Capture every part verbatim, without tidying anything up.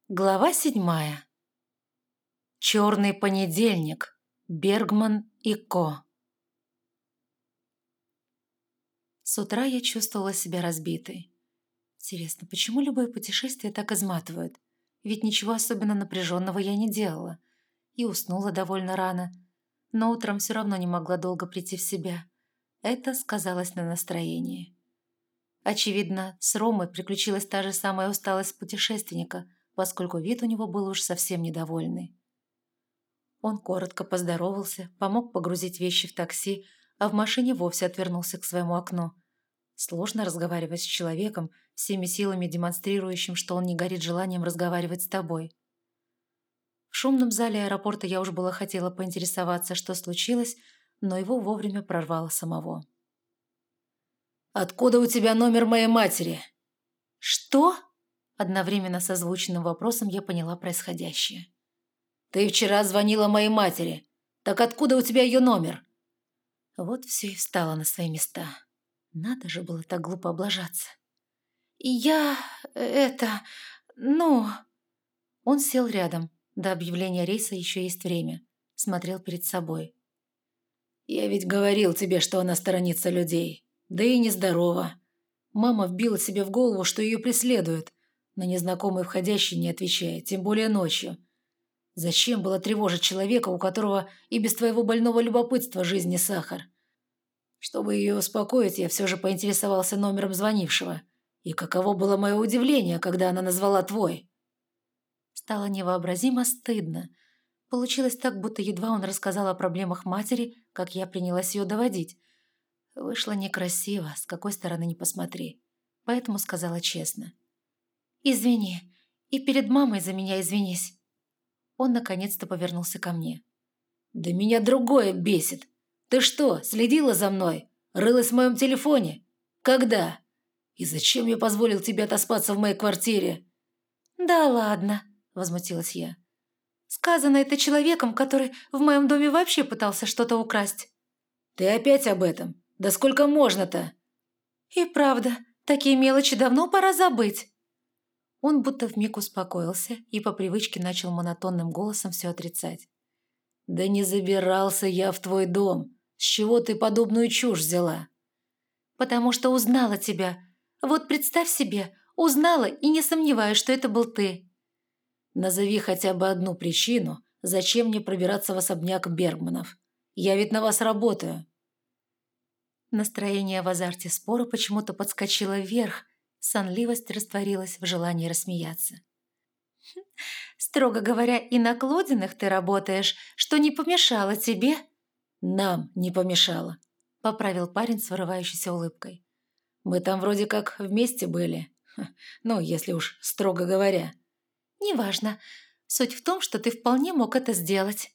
Глава седьмая. Черный понедельник. Бергман и Ко. С утра я чувствовала себя разбитой. Интересно, почему любое путешествие так изматывает? Ведь ничего особенно напряженного я не делала. И уснула довольно рано. Но утром все равно не могла долго прийти в себя. Это сказалось на настроении. Очевидно, с Ромой приключилась та же самая усталость путешественника, поскольку вид у него был уж совсем недовольный. Он коротко поздоровался, помог погрузить вещи в такси, а в машине вовсе отвернулся к своему окну. Сложно разговаривать с человеком, всеми силами демонстрирующим, что он не горит желанием разговаривать с тобой. В шумном зале аэропорта я уж было хотела поинтересоваться, что случилось, но его вовремя прорвало самого. «Откуда у тебя номер моей матери?» «Что?» Одновременно с озвученным вопросом я поняла происходящее. «Ты вчера звонила моей матери. Так откуда у тебя ее номер?» Вот все и встало на свои места. Надо же было так глупо облажаться. И я... это... ну... Он сел рядом. До объявления рейса еще есть время. Смотрел перед собой. «Я ведь говорил тебе, что она сторонится людей. Да и нездорова. Мама вбила себе в голову, что ее преследуют. На незнакомый входящий не отвечает, тем более ночью. Зачем было тревожить человека, у которого и без твоего больного любопытства жизнь не сахар? Чтобы ее успокоить, я все же поинтересовался номером звонившего. И каково было мое удивление, когда она назвала твой?» Стало невообразимо стыдно. Получилось так, будто едва он рассказал о проблемах матери, как я принялась ее доводить. Вышло некрасиво, с какой стороны ни посмотри. Поэтому сказала честно. «Извини, и перед мамой за меня извинись». Он наконец-то повернулся ко мне. «Да меня другое бесит. Ты что, следила за мной? Рылась в моем телефоне? Когда? И зачем я позволил тебе отоспаться в моей квартире?» «Да ладно», — возмутилась я. «Сказано это человеком, который в моем доме вообще пытался что-то украсть». «Ты опять об этом? Да сколько можно-то?» «И правда, такие мелочи давно пора забыть». Он будто вмиг успокоился и по привычке начал монотонным голосом все отрицать. «Да не забирался я в твой дом. С чего ты подобную чушь взяла?» «Потому что узнала тебя. Вот представь себе, узнала и не сомневаюсь, что это был ты». «Назови хотя бы одну причину, зачем мне пробираться в особняк Бергманов. Я ведь на вас работаю». Настроение в азарте спора почему-то подскочило вверх, сонливость растворилась в желании рассмеяться. «Строго говоря, и на Клодиных ты работаешь, что не помешало тебе?» «Нам не помешало», — поправил парень с вырывающейся улыбкой. «Мы там вроде как вместе были. Ну, если уж строго говоря». «Неважно. Суть в том, что ты вполне мог это сделать».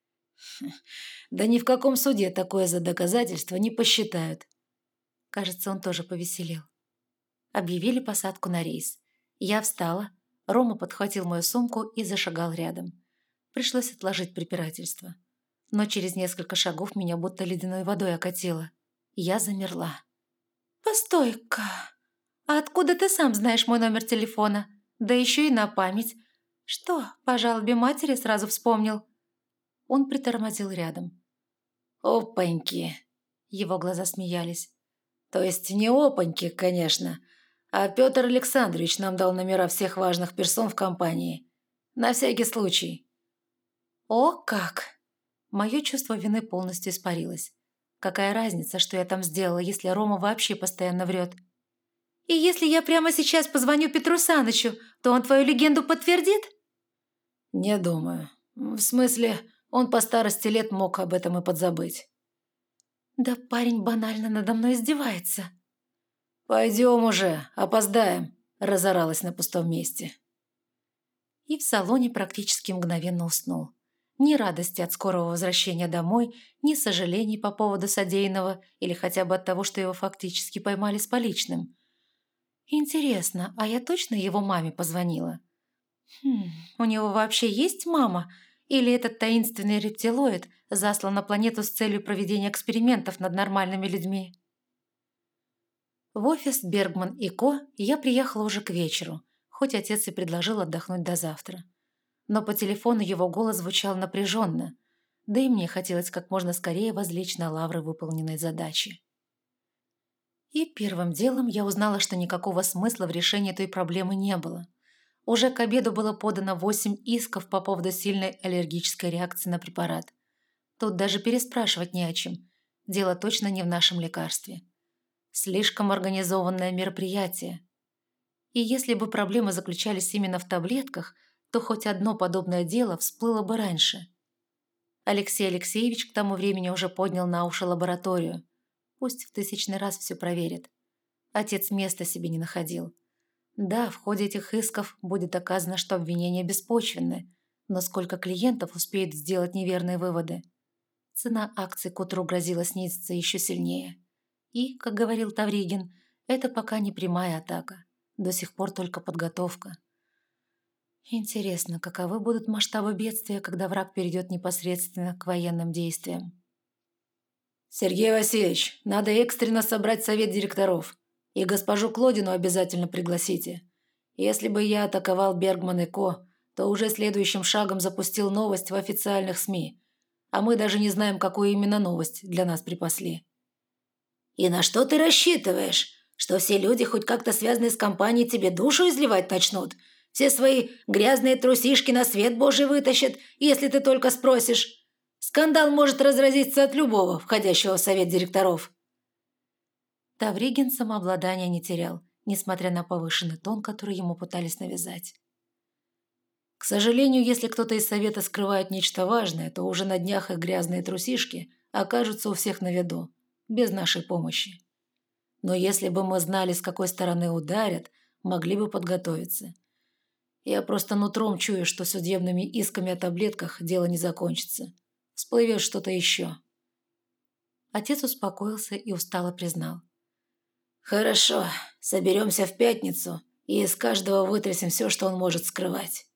«Да ни в каком суде такое за доказательство не посчитают». Кажется, он тоже повеселел. Объявили посадку на рейс. Я встала, Рома подхватил мою сумку и зашагал рядом. Пришлось отложить препирательство. Но через несколько шагов меня будто ледяной водой окатило. Я замерла. «Постой-ка, а откуда ты сам знаешь мой номер телефона? Да еще и на память. Что, по жалобе матери сразу вспомнил?» Он притормозил рядом. «Опаньки!» Его глаза смеялись. «То есть не опаньки, конечно, а Петр Александрович нам дал номера всех важных персон в компании. На всякий случай». «О, как!» Мое чувство вины полностью испарилось. Какая разница, что я там сделала, если Рома вообще постоянно врет? «И если я прямо сейчас позвоню Петру Санычу, то он твою легенду подтвердит?» «Не думаю. В смысле, он по старости лет мог об этом и подзабыть». «Да парень банально надо мной издевается». «Пойдем уже, опоздаем», – разоралась на пустом месте. И в салоне практически мгновенно уснул. Ни радости от скорого возвращения домой, ни сожалений по поводу содеянного или хотя бы от того, что его фактически поймали с поличным. Интересно, а я точно его маме позвонила? Хм, у него вообще есть мама? Или этот таинственный рептилоид заслан на планету с целью проведения экспериментов над нормальными людьми? В офис Бергман и Ко я приехала уже к вечеру, хоть отец и предложил отдохнуть до завтра. Но по телефону его голос звучал напряженно, да и мне хотелось как можно скорее возлечь на лавры выполненной задачи. И первым делом я узнала, что никакого смысла в решении той проблемы не было. Уже к обеду было подано восемь исков по поводу сильной аллергической реакции на препарат. Тут даже переспрашивать не о чем. Дело точно не в нашем лекарстве. Слишком организованное мероприятие. И если бы проблемы заключались именно в таблетках, то хоть одно подобное дело всплыло бы раньше. Алексей Алексеевич к тому времени уже поднял на уши лабораторию. Пусть в тысячный раз все проверит. Отец места себе не находил. Да, в ходе этих исков будет доказано, что обвинения беспочвенны, но сколько клиентов успеет сделать неверные выводы? Цена акций к утру грозила снизиться еще сильнее. И, как говорил Тавригин, это пока не прямая атака. До сих пор только подготовка. Интересно, каковы будут масштабы бедствия, когда враг перейдет непосредственно к военным действиям? «Сергей Васильевич, надо экстренно собрать совет директоров. И госпожу Клодину обязательно пригласите. Если бы я атаковал Бергман и Ко, то уже следующим шагом запустил новость в официальных СМИ. А мы даже не знаем, какую именно новость для нас припасли». «И на что ты рассчитываешь? Что все люди, хоть как-то связанные с компанией, тебе душу изливать начнут? Все свои грязные трусишки на свет Божий вытащат, если ты только спросишь? Скандал может разразиться от любого, входящего в совет директоров». Тавригин самообладания не терял, несмотря на повышенный тон, который ему пытались навязать. «К сожалению, если кто-то из совета скрывает нечто важное, то уже на днях их грязные трусишки окажутся у всех на виду, без нашей помощи. Но если бы мы знали, с какой стороны ударят, могли бы подготовиться. Я просто нутром чую, что судебными исками о таблетках дело не закончится. Всплывет что-то еще». Отец успокоился и устало признал. «Хорошо, соберемся в пятницу и из каждого вытрясем все, что он может скрывать».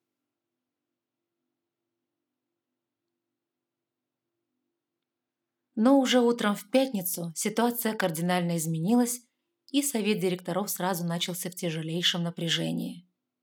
Но уже утром в пятницу ситуация кардинально изменилась, и совет директоров сразу начался в тяжелейшем напряжении.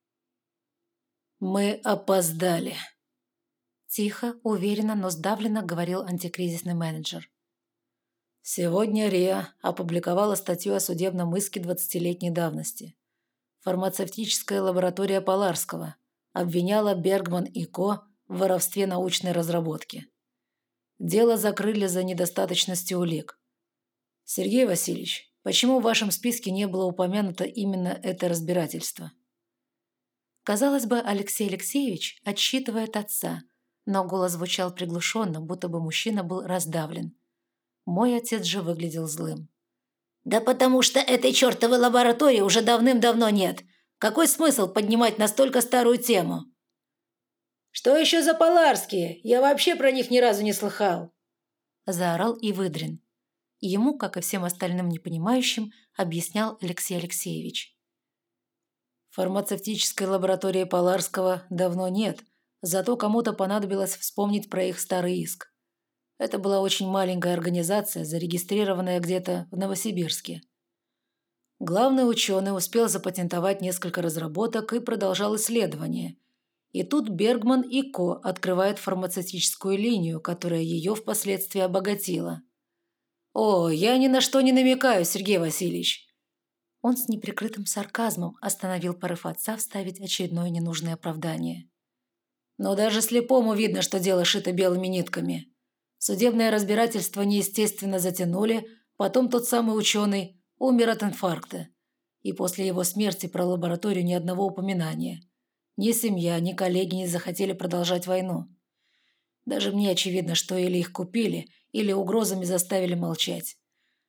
«Мы опоздали», – тихо, уверенно, но сдавленно говорил антикризисный менеджер. «Сегодня РИА опубликовала статью о судебном иске двадцатилетней давности. Фармацевтическая лаборатория Поларского обвиняла Бергман и Ко в воровстве научной разработки. Дело закрыли за недостаточностью улик. Сергей Васильевич, почему в вашем списке не было упомянуто именно это разбирательство?» Казалось бы, Алексей Алексеевич отсчитывает отца, но голос звучал приглушенно, будто бы мужчина был раздавлен. Мой отец же выглядел злым. «Да потому что этой чертовой лаборатории уже давным-давно нет. Какой смысл поднимать настолько старую тему?» «Что еще за Поларские? Я вообще про них ни разу не слыхал!» Заорал и Выдрин. Ему, как и всем остальным непонимающим, объяснял Алексей Алексеевич. «Фармацевтической лаборатории Поларского давно нет, зато кому-то понадобилось вспомнить про их старый иск. Это была очень маленькая организация, зарегистрированная где-то в Новосибирске. Главный ученый успел запатентовать несколько разработок и продолжал исследования. И тут Бергман и Ко открывают фармацевтическую линию, которая ее впоследствии обогатила. О, я ни на что не намекаю, Сергей Васильевич». Он с неприкрытым сарказмом остановил порыв отца вставить очередное ненужное оправдание. «Но даже слепому видно, что дело шито белыми нитками. Судебное разбирательство неестественно затянули, потом тот самый ученый умер от инфаркта. И после его смерти про лабораторию ни одного упоминания. Ни семья, ни коллеги не захотели продолжать войну. Даже мне очевидно, что или их купили, или угрозами заставили молчать.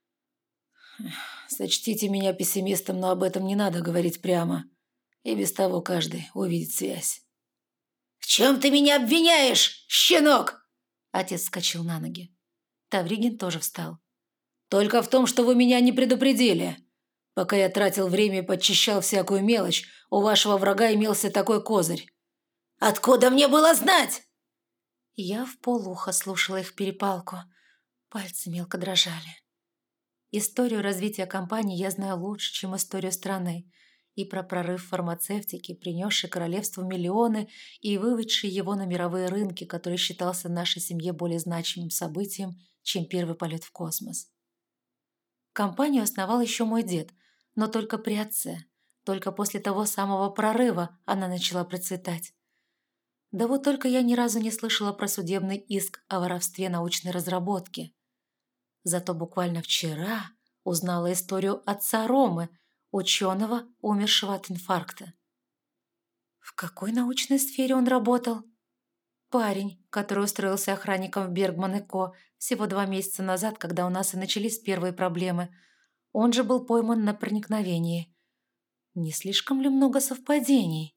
Сочтите меня пессимистом, но об этом не надо говорить прямо. И без того каждый увидит связь». «В чем ты меня обвиняешь, щенок?» Отец вскочил на ноги. Тавригин тоже встал. «Только в том, что вы меня не предупредили. Пока я тратил время и подчищал всякую мелочь, у вашего врага имелся такой козырь. Откуда мне было знать?» Я вполуха слушала их перепалку. Пальцы мелко дрожали. Историю развития компании я знаю лучше, чем историю страны. и про прорыв фармацевтики, принесший королевству миллионы и выведший его на мировые рынки, который считался в нашей семье более значимым событием, чем первый полет в космос. Компанию основал еще мой дед, но только при отце. Только после того самого прорыва она начала процветать. Да вот только я ни разу не слышала про судебный иск о воровстве научной разработки. Зато буквально вчера узнала историю отца Ромы, ученого, умершего от инфаркта. В какой научной сфере он работал? Парень, который устроился охранником в Бергман и Ко всего два месяца назад, когда у нас и начались первые проблемы. Он же был пойман на проникновении. Не слишком ли много совпадений?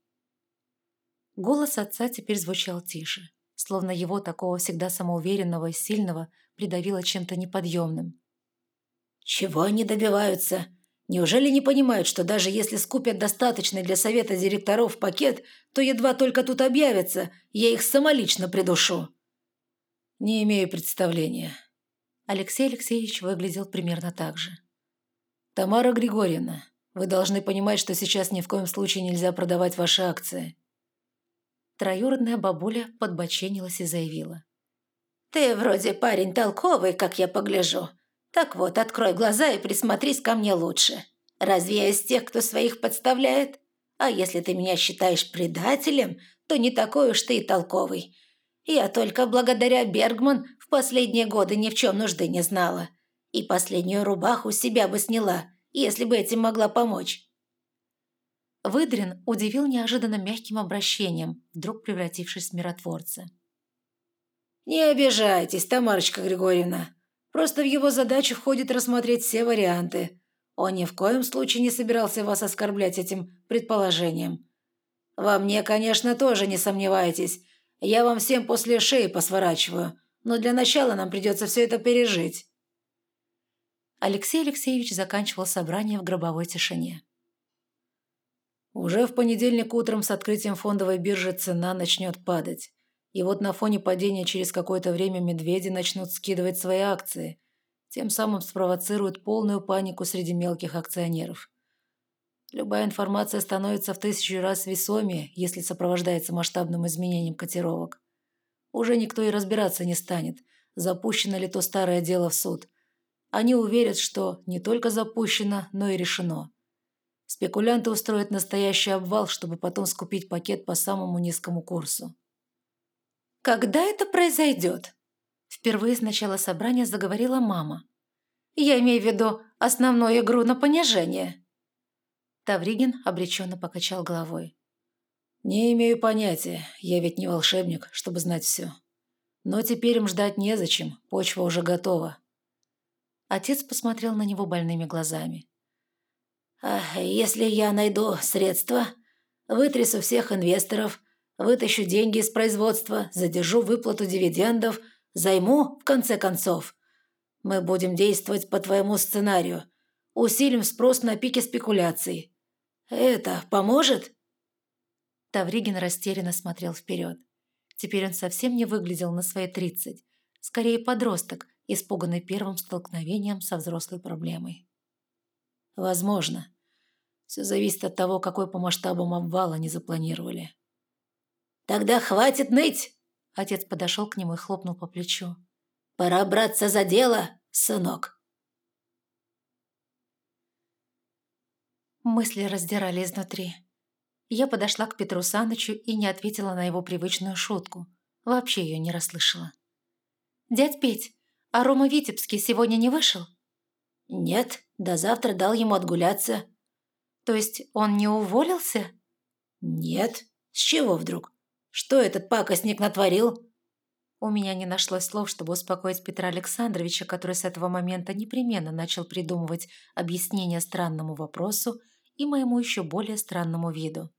Голос отца теперь звучал тише, словно его, такого всегда самоуверенного и сильного, придавило чем-то неподъемным. «Чего они добиваются? Неужели не понимают, что даже если скупят достаточный для совета директоров пакет, то едва только тут объявятся, я их самолично придушу?» «Не имею представления». Алексей Алексеевич выглядел примерно так же. «Тамара Григорьевна, вы должны понимать, что сейчас ни в коем случае нельзя продавать ваши акции». Троюродная бабуля подбоченилась и заявила. «Ты вроде парень толковый, как я погляжу. Так вот, открой глаза и присмотрись ко мне лучше. Разве я из тех, кто своих подставляет? А если ты меня считаешь предателем, то не такой уж ты и толковый. Я только благодаря Бергман в последние годы ни в чем нужды не знала. И последнюю рубаху себя бы сняла, если бы этим могла помочь». Выдрин удивил неожиданно мягким обращением, вдруг превратившись в миротворца. «Не обижайтесь, Тамарочка Григорьевна. Просто в его задачу входит рассмотреть все варианты. Он ни в коем случае не собирался вас оскорблять этим предположением. Во мне, конечно, тоже не сомневайтесь. Я вам всем после шеи посворачиваю, но для начала нам придется все это пережить». Алексей Алексеевич заканчивал собрание в гробовой тишине. «Уже в понедельник утром с открытием фондовой биржи цена начнет падать. И вот на фоне падения через какое-то время медведи начнут скидывать свои акции, тем самым спровоцируют полную панику среди мелких акционеров. Любая информация становится в тысячу раз весомее, если сопровождается масштабным изменением котировок. Уже никто и разбираться не станет, запущено ли то старое дело в суд. Они уверят, что не только запущено, но и решено. Спекулянты устроят настоящий обвал, чтобы потом скупить пакет по самому низкому курсу. «Когда это произойдет?» Впервые с начала собрания заговорила мама. «Я имею в виду основную игру на понижение». Тавригин обреченно покачал головой. «Не имею понятия, я ведь не волшебник, чтобы знать все. Но теперь им ждать незачем, почва уже готова». Отец посмотрел на него больными глазами. «А если я найду средства, вытрясу всех инвесторов, вытащу деньги из производства, задержу выплату дивидендов, займу, в конце концов. Мы будем действовать по твоему сценарию. Усилим спрос на пике спекуляций. Это поможет?» Тавригин растерянно смотрел вперед. Теперь он совсем не выглядел на свои тридцать. Скорее подросток, испуганный первым столкновением со взрослой проблемой. «Возможно. Все зависит от того, какой по масштабам обвал они запланировали». «Тогда хватит ныть!» Отец подошел к нему и хлопнул по плечу. «Пора браться за дело, сынок». Мысли раздирали изнутри. Я подошла к Петру Санычу и не ответила на его привычную шутку. Вообще ее не расслышала. «Дядь Петь, а Рома Витебский сегодня не вышел?» «Нет, до завтра дал ему отгуляться». «То есть он не уволился?» «Нет. С чего вдруг? Что этот пакостник натворил?» У меня не нашлось слов, чтобы успокоить Петра Александровича, который с этого момента непременно начал придумывать объяснение странному вопросу и моему еще более странному виду.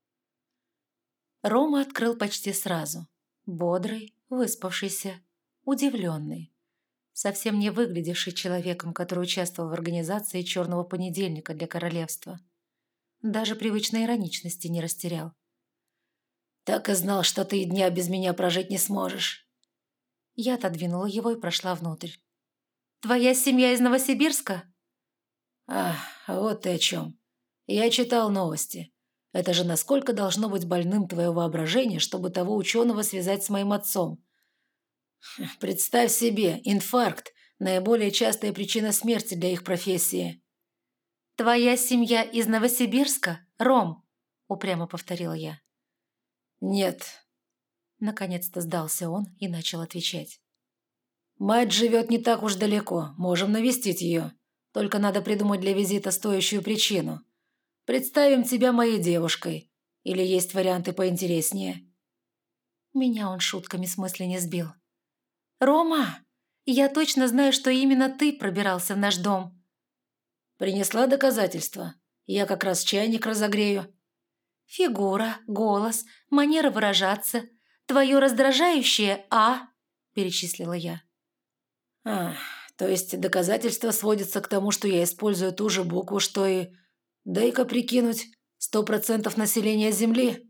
Рома открыл почти сразу. Бодрый, выспавшийся, удивленный. Совсем не выглядевший человеком, который участвовал в организации «Черного понедельника» для королевства. Даже привычной ироничности не растерял. «Так и знал, что ты и дня без меня прожить не сможешь». Я отодвинула его и прошла внутрь. «Твоя семья из Новосибирска?» «Ах, вот ты о чем. Я читал новости. Это же насколько должно быть больным твое воображение, чтобы того ученого связать с моим отцом. Представь себе, инфаркт – наиболее частая причина смерти для их профессии. «Твоя семья из Новосибирска, Ром?» – упрямо повторила я. «Нет». Наконец-то сдался он и начал отвечать. «Мать живет не так уж далеко, можем навестить ее. Только надо придумать для визита стоящую причину. Представим тебя моей девушкой. Или есть варианты поинтереснее?» Меня он шутками с мысли не сбил. «Рома, я точно знаю, что именно ты пробирался в наш дом». «Принесла доказательства? Я как раз чайник разогрею». «Фигура, голос, манера выражаться. Твое раздражающее «а», – перечислила я. «А, то есть доказательства сводятся к тому, что я использую ту же букву, что и... Дай-ка прикинуть, сто процентов населения Земли?»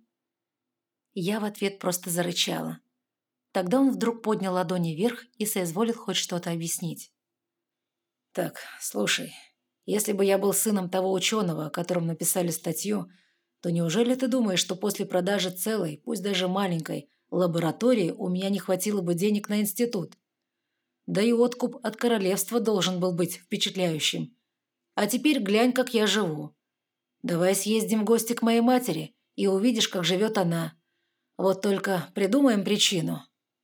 Я в ответ просто зарычала. Тогда он вдруг поднял ладони вверх и соизволил хоть что-то объяснить. «Так, слушай, если бы я был сыном того ученого, о котором написали статью, то неужели ты думаешь, что после продажи целой, пусть даже маленькой, лаборатории у меня не хватило бы денег на институт? Да и откуп от королевства должен был быть впечатляющим. А теперь глянь, как я живу. Давай съездим в гости к моей матери и увидишь, как живет она. Вот только придумаем причину».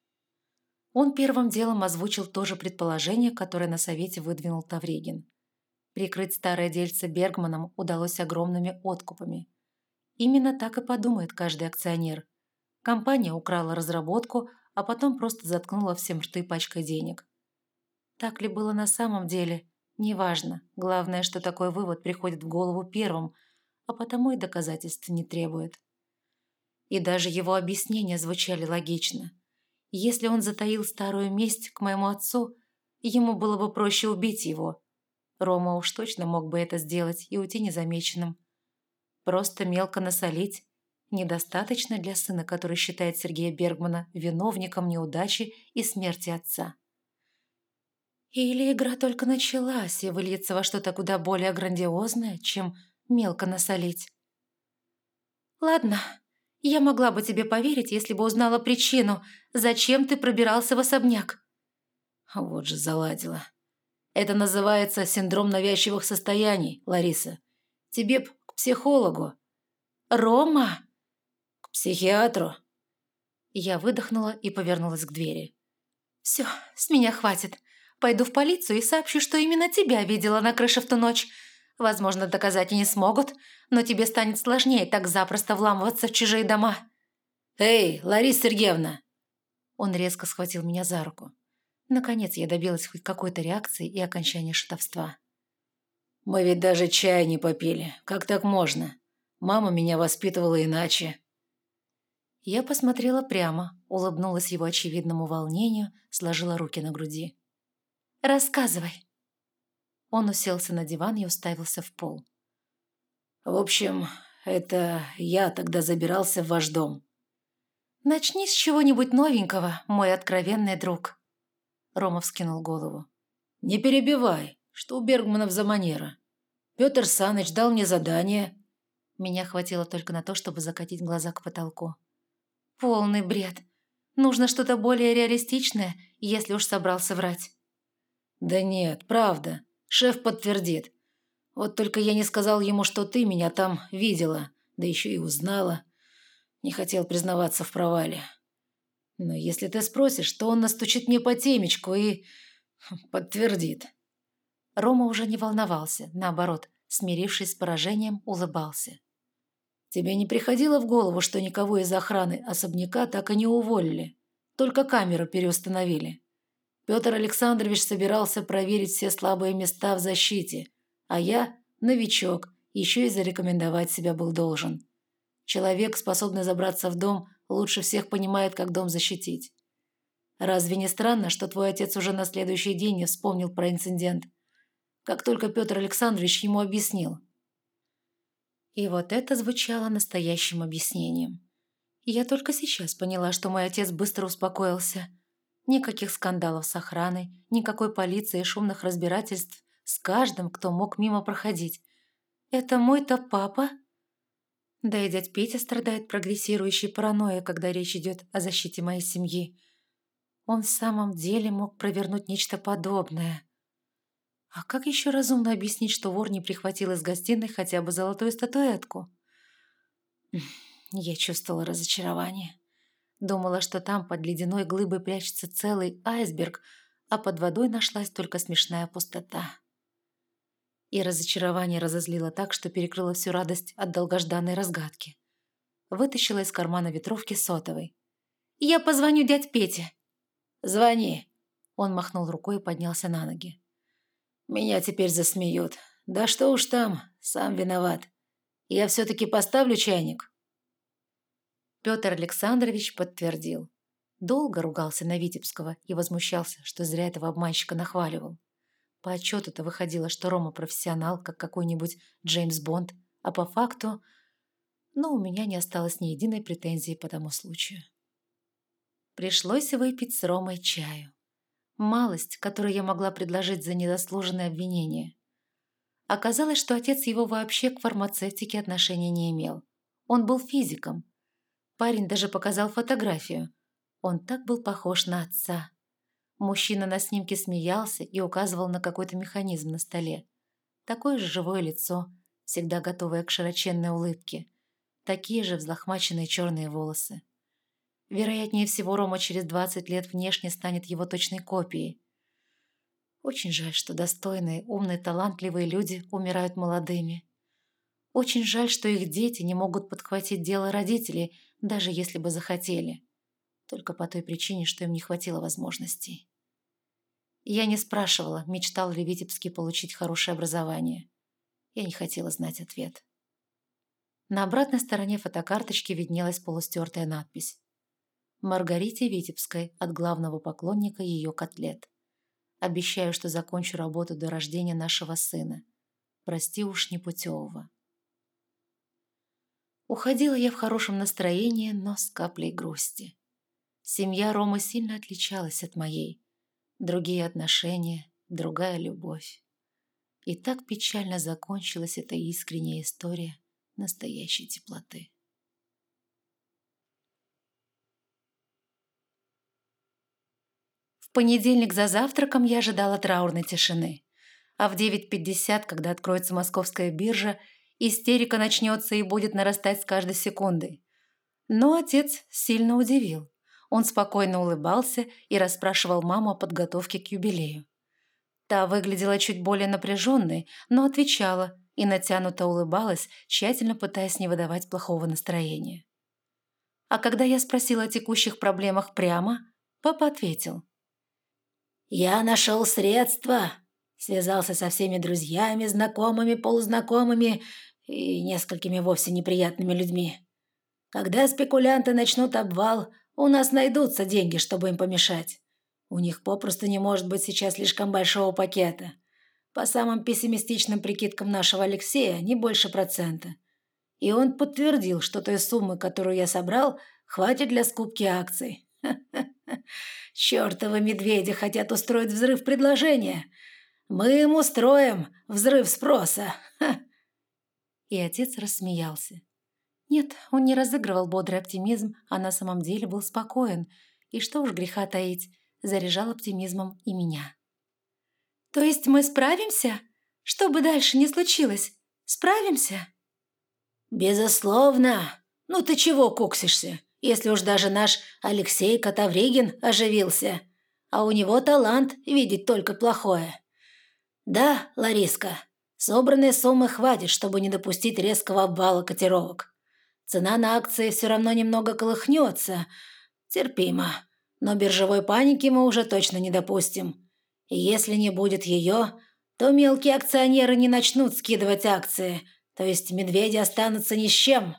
Он первым делом озвучил то же предположение, которое на совете выдвинул Тавригин. Прикрыть старое дельце Бергманом удалось огромными откупами. Именно так и подумает каждый акционер. Компания украла разработку, а потом просто заткнула всем рты пачкой денег. Так ли было на самом деле? Неважно. Главное, что такой вывод приходит в голову первым, а потому и доказательств не требует. И даже его объяснения звучали логично. Если он затаил старую месть к моему отцу, ему было бы проще убить его. Рома уж точно мог бы это сделать и уйти незамеченным. Просто мелко насолить недостаточно для сына, который считает Сергея Бергмана виновником неудачи и смерти отца. Или игра только началась и выльется во что-то куда более грандиозное, чем мелко насолить. «Ладно, я могла бы тебе поверить, если бы узнала причину, зачем ты пробирался в особняк». Вот же заладила. Это называется синдром навязчивых состояний, Лариса. Тебе б к психологу. «Рома!» К психиатру. Я выдохнула и повернулась к двери. «Все, с меня хватит. Пойду в полицию и сообщу, что именно тебя видела на крыше в ту ночь. Возможно, доказать и не смогут, но тебе станет сложнее так запросто вламываться в чужие дома». «Эй, Лариса Сергеевна!» Он резко схватил меня за руку. Наконец я добилась хоть какой-то реакции и окончания шутовства. «Мы ведь даже чая не попили. Как так можно? Мама меня воспитывала иначе». Я посмотрела прямо, улыбнулась его очевидному волнению, сложила руки на груди. «Рассказывай». Он уселся на диван и уставился в пол. «В общем, это я тогда забирался в ваш дом». «Начни с чего-нибудь новенького, мой откровенный друг». Рома вскинул голову. «Не перебивай, что у Бергманов за манера? Петр Саныч дал мне задание». Меня хватило только на то, чтобы закатить глаза к потолку. «Полный бред. Нужно что-то более реалистичное, если уж собрался врать». «Да нет, правда. Шеф подтвердит. Вот только я не сказал ему, что ты меня там видела, да еще и узнала. Не хотел признаваться в провале. Но если ты спросишь, то он настучит мне по темечку и... подтвердит». Рома уже не волновался, наоборот, смирившись с поражением, улыбался. «Тебе не приходило в голову, что никого из охраны особняка так и не уволили? Только камеру переустановили. Петр Александрович собирался проверить все слабые места в защите, а я, новичок, еще и зарекомендовать себя был должен. Человек, способный забраться в дом, лучше всех понимает, как дом защитить. Разве не странно, что твой отец уже на следующий день не вспомнил про инцидент? Как только Петр Александрович ему объяснил». И вот это звучало настоящим объяснением. Я только сейчас поняла, что мой отец быстро успокоился. Никаких скандалов с охраной, никакой полиции и шумных разбирательств с каждым, кто мог мимо проходить. Это мой-то папа? Да и дядь Петя страдает прогрессирующей паранойей, когда речь идет о защите моей семьи. Он в самом деле мог провернуть нечто подобное. А как еще разумно объяснить, что вор не прихватил из гостиной хотя бы золотую статуэтку? Я чувствовала разочарование. Думала, что там под ледяной глыбой прячется целый айсберг, а под водой нашлась только смешная пустота. И разочарование разозлило так, что перекрыло всю радость от долгожданной разгадки. Вытащила из кармана ветровки сотовый. «Я позвоню дядь Пете». «Звони». Он махнул рукой и поднялся на ноги. «Меня теперь засмеют. Да что уж там, сам виноват. Я все-таки поставлю чайник». Петр Александрович подтвердил. Долго ругался на Витебского и возмущался, что зря этого обманщика нахваливал. По отчету-то выходило, что Рома профессионал, как какой-нибудь Джеймс Бонд, а по факту... Но у меня не осталось ни единой претензии по тому случаю. Пришлось выпить с Ромой чаю. Малость, которую я могла предложить за незаслуженное обвинение. Оказалось, что отец его вообще к фармацевтике отношения не имел. Он был физиком. Парень даже показал фотографию. Он так был похож на отца. Мужчина на снимке смеялся и указывал на какой-то механизм на столе. Такое же живое лицо, всегда готовое к широченной улыбке. Такие же взлохмаченные черные волосы. Вероятнее всего, Рома через двадцать лет внешне станет его точной копией. Очень жаль, что достойные, умные, талантливые люди умирают молодыми. Очень жаль, что их дети не могут подхватить дело родителей, даже если бы захотели. Только по той причине, что им не хватило возможностей. Я не спрашивала, мечтал ли Витебский получить хорошее образование. Я не хотела знать ответ. На обратной стороне фотокарточки виднелась полустертая надпись. Маргарите Витебской от главного поклонника ее котлет. Обещаю, что закончу работу до рождения нашего сына. Прости уж непутевого. Уходила я в хорошем настроении, но с каплей грусти. Семья Ромы сильно отличалась от моей. Другие отношения, другая любовь. И так печально закончилась эта искренняя история настоящей теплоты. В понедельник за завтраком я ожидала траурной тишины. А в девять пятьдесят, когда откроется московская биржа, истерика начнется и будет нарастать с каждой секундой. Но отец сильно удивил. Он спокойно улыбался и расспрашивал маму о подготовке к юбилею. Та выглядела чуть более напряженной, но отвечала и натянуто улыбалась, тщательно пытаясь не выдавать плохого настроения. А когда я спросила о текущих проблемах прямо, папа ответил. «Я нашел средства. Связался со всеми друзьями, знакомыми, полузнакомыми и несколькими вовсе неприятными людьми. Когда спекулянты начнут обвал, у нас найдутся деньги, чтобы им помешать. У них попросту не может быть сейчас слишком большого пакета. По самым пессимистичным прикидкам нашего Алексея, не больше процента. И он подтвердил, что той суммы, которую я собрал, хватит для скупки акций. Чёртовы медведи хотят устроить взрыв предложения. Мы им устроим взрыв спроса. И отец рассмеялся. Нет, он не разыгрывал бодрый оптимизм, а на самом деле был спокоен. И что уж греха таить, заряжал оптимизмом и меня. «То есть мы справимся? Что бы дальше ни случилось, справимся?» «Безусловно. Ну ты чего куксишься, если уж даже наш Алексей Котовригин оживился, а у него талант видеть только плохое. Да, Лариска, собранной суммы хватит, чтобы не допустить резкого обвала котировок. Цена на акции все равно немного колыхнется. Терпимо. Но биржевой паники мы уже точно не допустим. И если не будет ее, то мелкие акционеры не начнут скидывать акции, то есть медведи останутся ни с чем».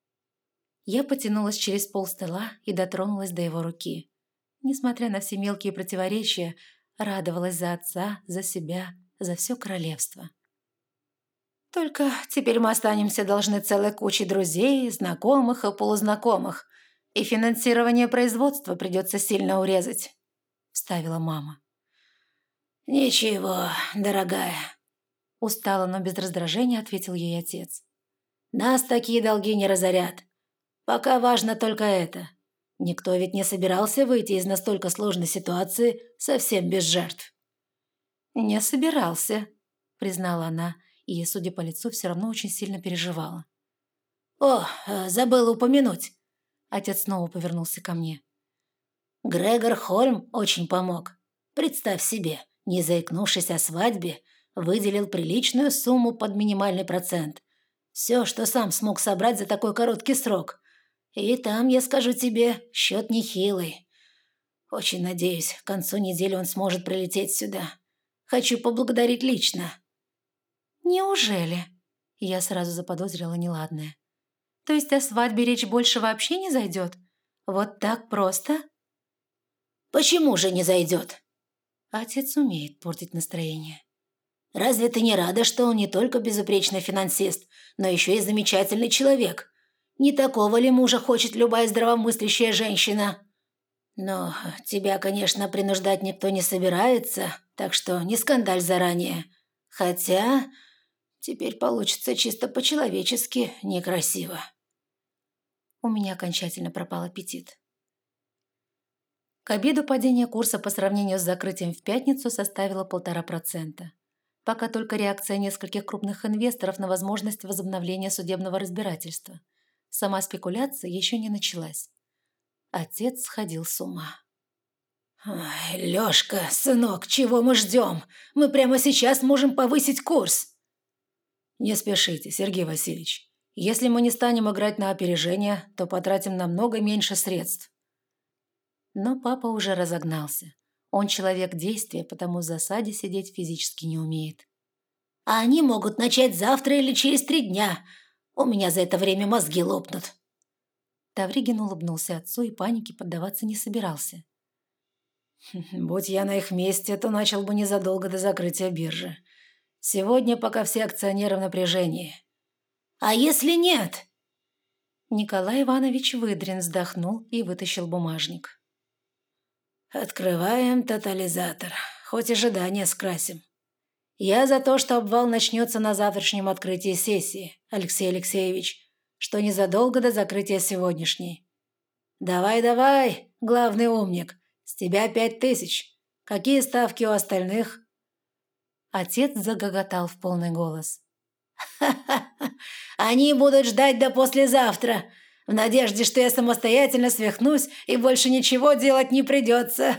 Я потянулась через полстола и дотронулась до его руки. Несмотря на все мелкие противоречия, радовалась за отца, за себя, за все королевство. «Только теперь мы останемся должны целой куче друзей, знакомых и полузнакомых, и финансирование производства придется сильно урезать», — вставила мама. «Ничего, дорогая. Устало, но без раздражения ответил ей отец. «Нас такие долги не разорят. Пока важно только это. Никто ведь не собирался выйти из настолько сложной ситуации совсем без жертв». «Не собирался», — признала она, и, судя по лицу, все равно очень сильно переживала. «О, э, забыла упомянуть». Отец снова повернулся ко мне. Грегор Хольм очень помог. Представь себе, не заикнувшись о свадьбе, выделил приличную сумму под минимальный процент. Все, что сам смог собрать за такой короткий срок. И там, я скажу тебе, счет нехилый. Очень надеюсь, к концу недели он сможет прилететь сюда. Хочу поблагодарить лично». «Неужели?» Я сразу заподозрила неладное. «То есть о свадьбе речь больше вообще не зайдет? Вот так просто?» «Почему же не зайдет?» Отец умеет портить настроение. «Разве ты не рада, что он не только безупречный финансист, но еще и замечательный человек? Не такого ли мужа хочет любая здравомыслящая женщина? Но тебя, конечно, принуждать никто не собирается, так что не скандаль заранее. Хотя теперь получится чисто по-человечески некрасиво». У меня окончательно пропал аппетит. К обеду падение курса по сравнению с закрытием в пятницу составило полтора процента. Пока только реакция нескольких крупных инвесторов на возможность возобновления судебного разбирательства. Сама спекуляция еще не началась. Отец сходил с ума. «Ой, Лёшка, сынок, чего мы ждем? Мы прямо сейчас можем повысить курс». «Не спешите, Сергей Васильевич. Если мы не станем играть на опережение, то потратим намного меньше средств». Но папа уже разогнался. Он человек действия, потому в засаде сидеть физически не умеет. «А они могут начать завтра или через три дня. У меня за это время мозги лопнут». Тавригин улыбнулся отцу и панике поддаваться не собирался. «Будь я на их месте, то начал бы незадолго до закрытия биржи. Сегодня пока все акционеры в напряжении». «А если нет?» Николай Иванович Выдрин вздохнул и вытащил бумажник. «Открываем тотализатор. Хоть ожидание скрасим. Я за то, что обвал начнется на завтрашнем открытии сессии, Алексей Алексеевич, что незадолго до закрытия сегодняшней. Давай-давай, главный умник, с тебя пять тысяч. Какие ставки у остальных?» Отец загоготал в полный голос. «Ха-ха-ха! Они будут ждать до послезавтра, в надежде, что я самостоятельно свихнусь и больше ничего делать не придется.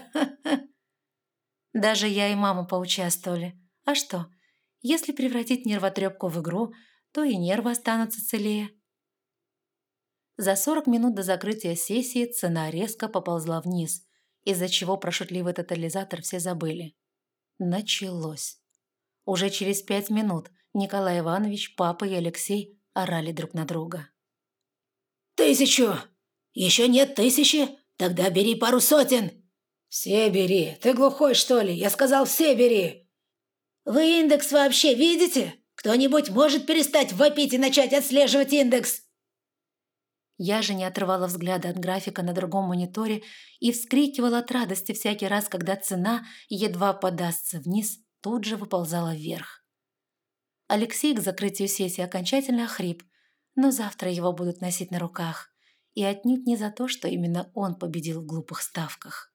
Даже я и мама поучаствовали. А что, если превратить нервотрепку в игру, то и нервы останутся целее. За сорок минут до закрытия сессии цена резко поползла вниз, из-за чего про шутливый тотализатор все забыли. Началось. Уже через пять минут Николай Иванович, папа и Алексей орали друг на друга. «Тысячу! Еще нет тысячи? Тогда бери пару сотен!» «Все бери! Ты глухой, что ли? Я сказал, все бери!» «Вы индекс вообще видите? Кто-нибудь может перестать вопить и начать отслеживать индекс?» Я же не отрывала взгляда от графика на другом мониторе и вскрикивала от радости всякий раз, когда цена, едва подастся вниз, тут же выползала вверх. Алексей к закрытию сессии окончательно охрип, но завтра его будут носить на руках, и отнюдь не за то, что именно он победил в глупых ставках.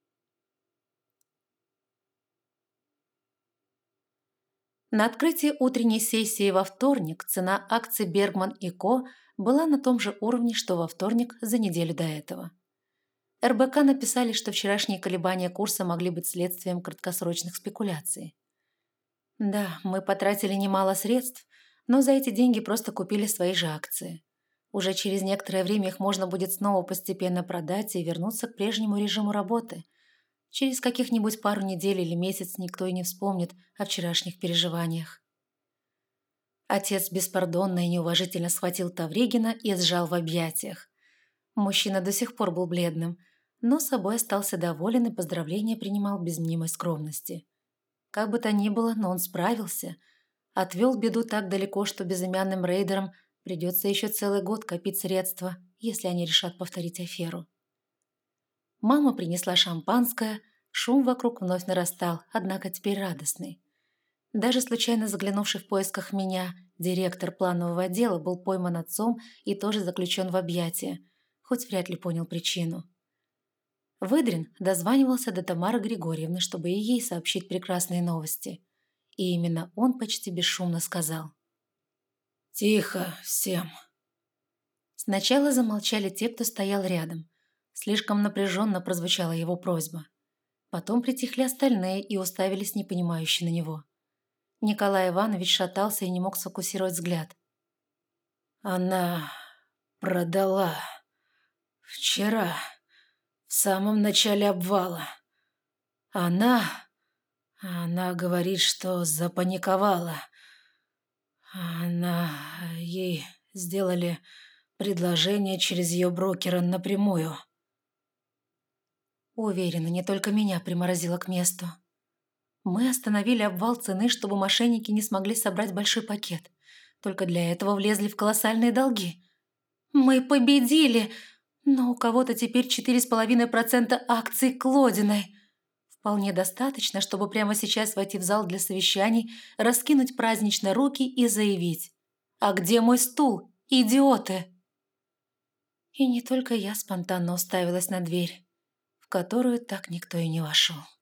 На открытии утренней сессии во вторник цена акций Бергман и Ко была на том же уровне, что во вторник за неделю до этого. эр бэ ка написали, что вчерашние колебания курса могли быть следствием краткосрочных спекуляций. Да, мы потратили немало средств, но за эти деньги просто купили свои же акции. Уже через некоторое время их можно будет снова постепенно продать и вернуться к прежнему режиму работы. Через каких-нибудь пару недель или месяц никто и не вспомнит о вчерашних переживаниях. Отец беспардонно и неуважительно схватил Тавригина и сжал в объятиях. Мужчина до сих пор был бледным, но собой остался доволен и поздравления принимал без мнимой скромности. Как бы то ни было, но он справился. Отвел беду так далеко, что безымянным рейдерам придется еще целый год копить средства, если они решат повторить аферу. Мама принесла шампанское, шум вокруг вновь нарастал, однако теперь радостный. Даже случайно заглянувший в поисках меня, директор планового отдела был пойман отцом и тоже заключен в объятия, хоть вряд ли понял причину. Выдрин дозванивался до Тамары Григорьевны, чтобы и ей сообщить прекрасные новости. И именно он почти бесшумно сказал: «Тихо всем». Сначала замолчали те, кто стоял рядом. Слишком напряженно прозвучала его просьба. Потом притихли остальные и уставились непонимающе на него. Николай Иванович шатался и не мог сфокусировать взгляд. «Она продала. Вчера, в самом начале обвала. Она... Она говорит, что запаниковала. Она... Ей сделали предложение через ее брокера напрямую». Уверена, не только меня приморозило к месту. Мы остановили обвал цены, чтобы мошенники не смогли собрать большой пакет. Только для этого влезли в колоссальные долги. Мы победили, но у кого-то теперь четыре с половиной процента акций Клодиной. Вполне достаточно, чтобы прямо сейчас войти в зал для совещаний, раскинуть празднично руки и заявить: «А где мой стул, идиоты?» И не только я спонтанно уставилась на дверь, в которую так никто и не вошел.